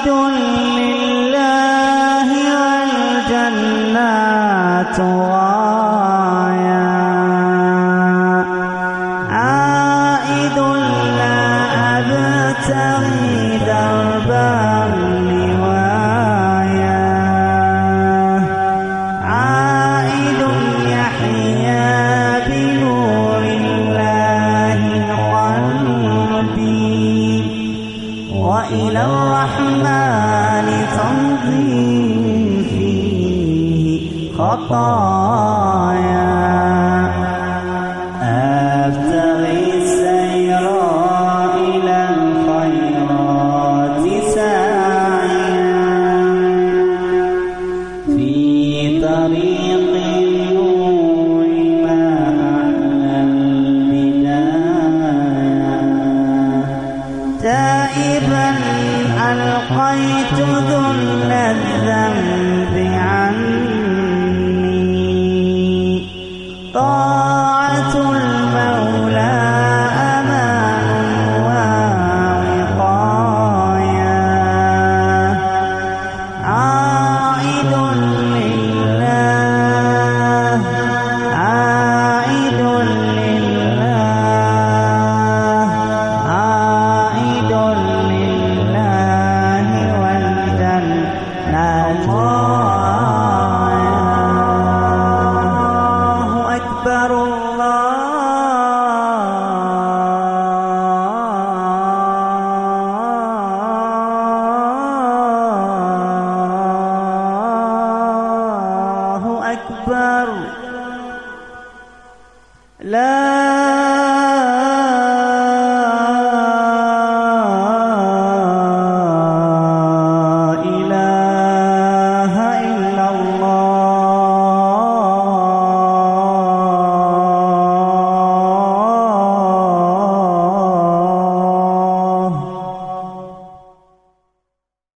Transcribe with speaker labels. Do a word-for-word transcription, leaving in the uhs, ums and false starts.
Speaker 1: عائد لله والجنات غاية، عائد لا أبتغي دربا لوايا، عائد يحيا بنور الله قلبي، وإلى الرحمن تمضي فيه خطايا، أبتغي السير إلى الخيرات ساعيا، في طريق النور ما أحلى البداية، تائبا ألقيت ذل الذنب